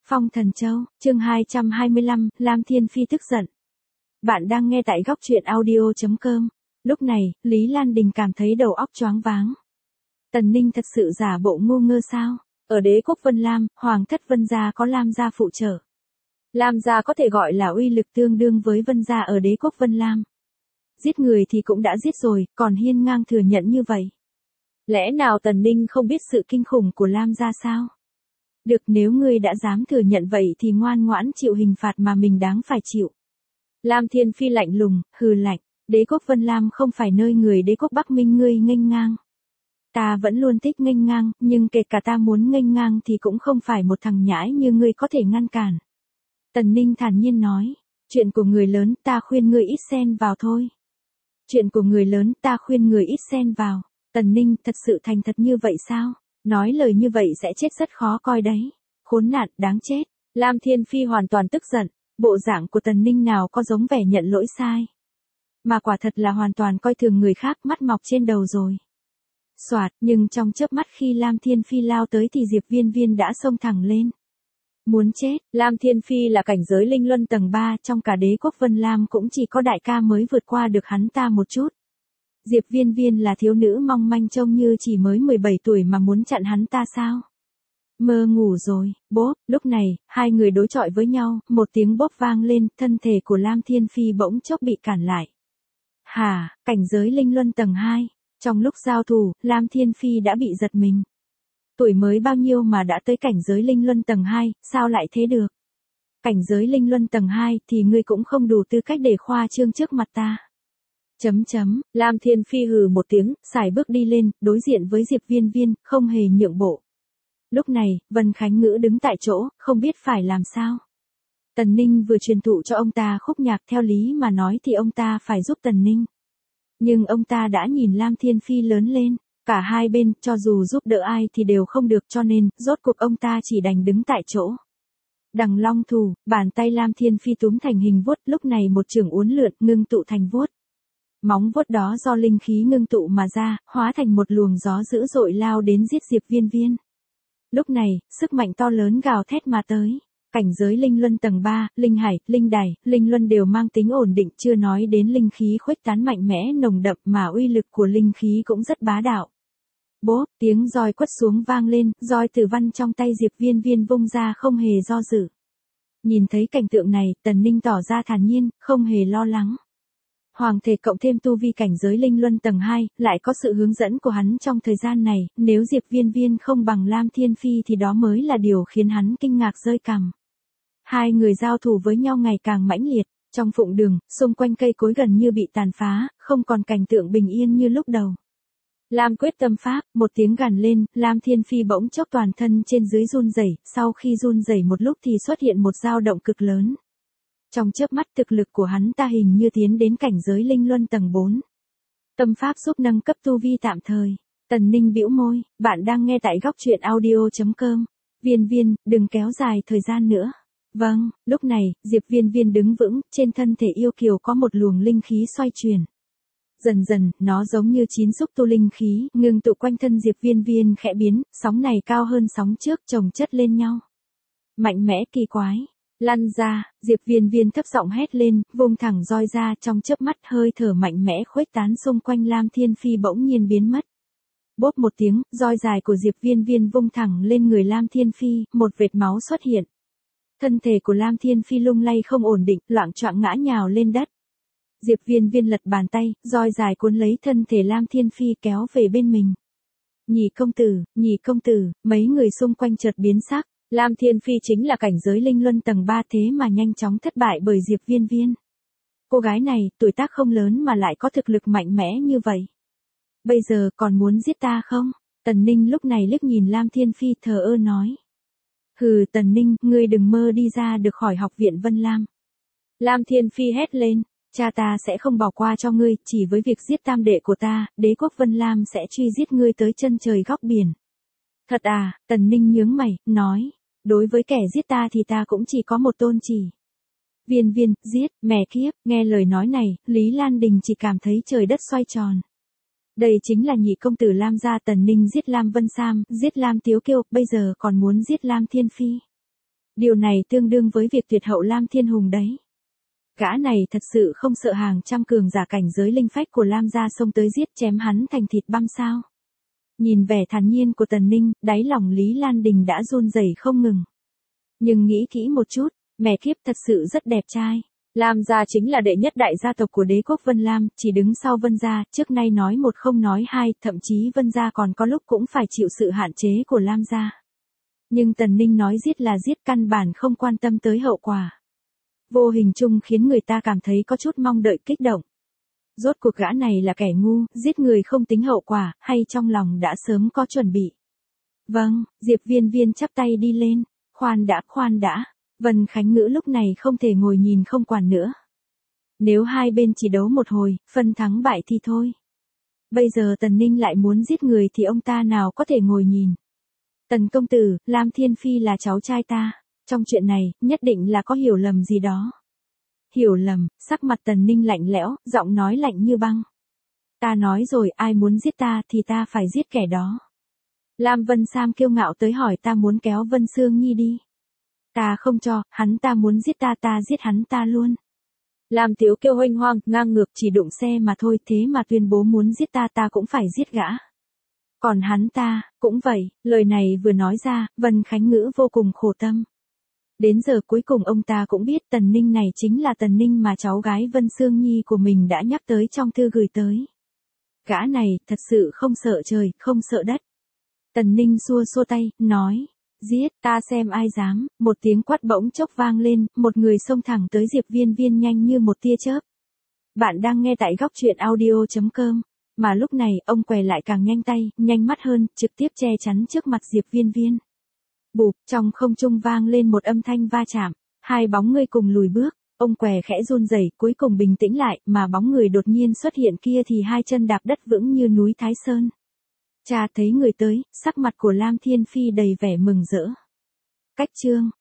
Phong Thần Châu, chương 225, Lam Thiên Phi tức giận. Bạn đang nghe tại góc truyện audio.com. Lúc này, Lý Lan Đình cảm thấy đầu óc choáng váng. Tần Ninh thật sự giả bộ ngu ngơ sao? Ở đế quốc Vân Lam, Hoàng thất Vân gia có Lam gia phụ trợ. Lam gia có thể gọi là uy lực tương đương với Vân gia ở đế quốc Vân Lam. Giết người thì cũng đã giết rồi, còn hiên ngang thừa nhận như vậy. Lẽ nào Tần Ninh không biết sự kinh khủng của Lam gia sao? Được, nếu ngươi đã dám thừa nhận vậy thì ngoan ngoãn chịu hình phạt mà mình đáng phải chịu. Lam Thiên Phi lạnh lùng, hừ lạnh, đế quốc Vân Lam không phải nơi người đế quốc Bắc Minh ngươi nghênh ngang. Ta vẫn luôn thích nghênh ngang, nhưng kể cả ta muốn nghênh ngang thì cũng không phải một thằng nhãi như ngươi có thể ngăn cản. Tần Ninh thản nhiên nói, chuyện của người lớn ta khuyên ngươi ít xen vào thôi. Chuyện của người lớn ta khuyên người ít xen vào. Tần Ninh thật sự thành thật như vậy sao? Nói lời như vậy sẽ chết rất khó coi đấy. Khốn nạn, đáng chết. Lam Thiên Phi hoàn toàn tức giận. Bộ dạng của Tần Ninh nào có giống vẻ nhận lỗi sai. Mà quả thật là hoàn toàn coi thường người khác, mắt mọc trên đầu rồi. Soạt, nhưng trong chớp mắt khi Lam Thiên Phi lao tới thì Diệp Viên Viên đã xông thẳng lên. Muốn chết, Lam Thiên Phi là cảnh giới linh luân tầng 3, trong cả đế quốc Vân Lam cũng chỉ có đại ca mới vượt qua được hắn ta một chút. Diệp Viên Viên là thiếu nữ mong manh trông như chỉ mới 17 tuổi mà muốn chặn hắn ta sao? Mơ ngủ rồi, bốp, lúc này, hai người đối chọi với nhau, một tiếng bốp vang lên, thân thể của Lam Thiên Phi bỗng chốc bị cản lại. Hả, cảnh giới linh luân tầng 2, trong lúc giao thủ, Lam Thiên Phi đã bị giật mình. Tuổi mới bao nhiêu mà đã tới cảnh giới linh luân tầng 2, sao lại thế được? Cảnh giới linh luân tầng 2 thì ngươi cũng không đủ tư cách để khoa trương trước mặt ta. Lam Thiên Phi hừ một tiếng, sải bước đi lên, đối diện với Diệp Viên Viên, không hề nhượng bộ. Lúc này, Vân Khánh Ngữ đứng tại chỗ, không biết phải làm sao. Tần Ninh vừa truyền thụ cho ông ta khúc nhạc, theo lý mà nói thì ông ta phải giúp Tần Ninh. Nhưng ông ta đã nhìn Lam Thiên Phi lớn lên, cả hai bên, cho dù giúp đỡ ai thì đều không được, cho nên, rốt cuộc ông ta chỉ đành đứng tại chỗ. Đằng long thủ, bàn tay Lam Thiên Phi túm thành hình vuốt, lúc này một chưởng uốn lượn, ngưng tụ thành vuốt. Móng vuốt đó do linh khí ngưng tụ mà ra, hóa thành một luồng gió dữ dội lao đến giết Diệp Viên Viên. Lúc này, sức mạnh to lớn gào thét mà tới. Cảnh giới linh luân tầng 3, linh hải, linh đài, linh luân đều mang tính ổn định, chưa nói đến linh khí khuếch tán mạnh mẽ nồng đậm mà uy lực của linh khí cũng rất bá đạo. Bốp, tiếng roi quất xuống vang lên, roi tử văn trong tay Diệp Viên Viên vung ra không hề do dự. Nhìn thấy cảnh tượng này, Tần Ninh tỏ ra thản nhiên, không hề lo lắng. Hoàng thể cộng thêm tu vi cảnh giới linh luân tầng 2, lại có sự hướng dẫn của hắn trong thời gian này, nếu Diệp Viên Viên không bằng Lam Thiên Phi thì đó mới là điều khiến hắn kinh ngạc rơi cằm. Hai người giao thủ với nhau ngày càng mãnh liệt, trong phụng đường, xung quanh cây cối gần như bị tàn phá, không còn cảnh tượng bình yên như lúc đầu. Lam quyết tâm pháp, một tiếng gằn lên, Lam Thiên Phi bỗng chốc toàn thân trên dưới run rẩy, sau khi run rẩy một lúc thì xuất hiện một dao động cực lớn. Trong chớp mắt thực lực của hắn ta hình như tiến đến cảnh giới linh luân tầng 4. Tâm pháp giúp nâng cấp tu vi tạm thời. Tần Ninh bĩu môi, bạn đang nghe tại góc truyện audio.com. Viên Viên, đừng kéo dài thời gian nữa. Vâng, lúc này, Diệp Viên Viên đứng vững, trên thân thể yêu kiều có một luồng linh khí xoay chuyển. Dần dần, nó giống như 9 xúc tu linh khí, ngưng tụ quanh thân Diệp Viên Viên khẽ biến, sóng này cao hơn sóng trước chồng chất lên nhau. Mạnh mẽ kỳ quái. Lăn ra, Diệp Viên Viên thấp giọng hét lên, vung thẳng roi ra, trong chớp mắt hơi thở mạnh mẽ khuếch tán xung quanh Lam Thiên Phi bỗng nhiên biến mất. Bốp một tiếng, roi dài của Diệp Viên Viên vung thẳng lên người Lam Thiên Phi, một vệt máu xuất hiện. Thân thể của Lam Thiên Phi lung lay không ổn định, loạng choạng ngã nhào lên đất. Diệp Viên Viên lật bàn tay, roi dài cuốn lấy thân thể Lam Thiên Phi kéo về bên mình. Nhị công tử, mấy người xung quanh chợt biến sắc. Lam Thiên Phi chính là cảnh giới linh luân tầng 3 thế mà nhanh chóng thất bại bởi Diệp Viên Viên. Cô gái này, tuổi tác không lớn mà lại có thực lực mạnh mẽ như vậy. Bây giờ còn muốn giết ta không? Tần Ninh lúc này liếc nhìn Lam Thiên Phi thờ ơ nói. Hừ Tần Ninh, ngươi đừng mơ đi ra được khỏi học viện Vân Lam. Lam Thiên Phi hét lên, cha ta sẽ không bỏ qua cho ngươi, chỉ với việc giết tam đệ của ta, đế quốc Vân Lam sẽ truy giết ngươi tới chân trời góc biển. Thật à, Tần Ninh nhướng mày, nói. Đối với kẻ giết ta thì ta cũng chỉ có một tôn chỉ. Viên Viên, giết, mẹ kiếp, nghe lời nói này, Lý Lan Đình chỉ cảm thấy trời đất xoay tròn. Đây chính là nhị công tử Lam gia. Tần Ninh giết Lam Vân Sam, giết Lam Tiếu Kiêu, bây giờ còn muốn giết Lam Thiên Phi. Điều này tương đương với việc tuyệt hậu Lam Thiên Hùng đấy. Gã này thật sự không sợ hàng trăm cường giả cảnh giới linh phách của Lam gia xông tới giết chém hắn thành thịt băm sao. Nhìn vẻ thản nhiên của Tần Ninh, đáy lòng Lý Lan Đình đã run rẩy không ngừng. Nhưng nghĩ kỹ một chút, mẹ kiếp thật sự rất đẹp trai. Lam gia chính là đệ nhất đại gia tộc của đế quốc Vân Lam, chỉ đứng sau Vân gia, trước nay nói một không nói hai, thậm chí Vân gia còn có lúc cũng phải chịu sự hạn chế của Lam gia. Nhưng Tần Ninh nói giết là giết, căn bản không quan tâm tới hậu quả. Vô hình chung khiến người ta cảm thấy có chút mong đợi, kích động. Rốt cuộc gã này là kẻ ngu, giết người không tính hậu quả, hay trong lòng đã sớm có chuẩn bị. Vâng, Diệp Viên Viên chắp tay đi lên. Khoan đã. Vân Khánh Ngữ lúc này không thể ngồi nhìn không quản nữa. Nếu hai bên chỉ đấu một hồi, phân thắng bại thì thôi. Bây giờ Tần Ninh lại muốn giết người thì ông ta nào có thể ngồi nhìn. Tần công tử, Lam Thiên Phi là cháu trai ta. Trong chuyện này, nhất định là có hiểu lầm gì đó. Hiểu lầm, sắc mặt Tần Ninh lạnh lẽo, giọng nói lạnh như băng. Ta nói rồi, ai muốn giết ta thì ta phải giết kẻ đó. Lam Vân Sam kiêu ngạo tới hỏi ta muốn kéo Vân Sương Nhi đi. Ta không cho, hắn ta muốn giết ta, ta giết hắn ta luôn. Lam Tiếu kêu huênh hoang, ngang ngược, chỉ đụng xe mà thôi, thế mà tuyên bố muốn giết ta, ta cũng phải giết gã. Còn hắn ta, cũng vậy, lời này vừa nói ra, Vân Khánh Ngữ vô cùng khổ tâm. Đến giờ cuối cùng ông ta cũng biết Tần Ninh này chính là Tần Ninh mà cháu gái Vân Sương Nhi của mình đã nhắc tới trong thư gửi tới. Gã này, thật sự không sợ trời, không sợ đất. Tần Ninh xua xua tay, nói, giết, ta xem ai dám. Một tiếng quát bỗng chốc vang lên, một người xông thẳng tới Diệp Viên Viên nhanh như một tia chớp. Bạn đang nghe tại góc truyện audio.com. Mà lúc này, ông què lại càng nhanh tay, nhanh mắt hơn, trực tiếp che chắn trước mặt Diệp Viên Viên. Bụp, trong không trung vang lên một âm thanh va chạm, hai bóng người cùng lùi bước, ông què khẽ run rẩy, cuối cùng bình tĩnh lại, mà bóng người đột nhiên xuất hiện kia thì hai chân đạp đất vững như núi Thái Sơn. Cha thấy người tới, sắc mặt của Lam Thiên Phi đầy vẻ mừng rỡ. Cách chương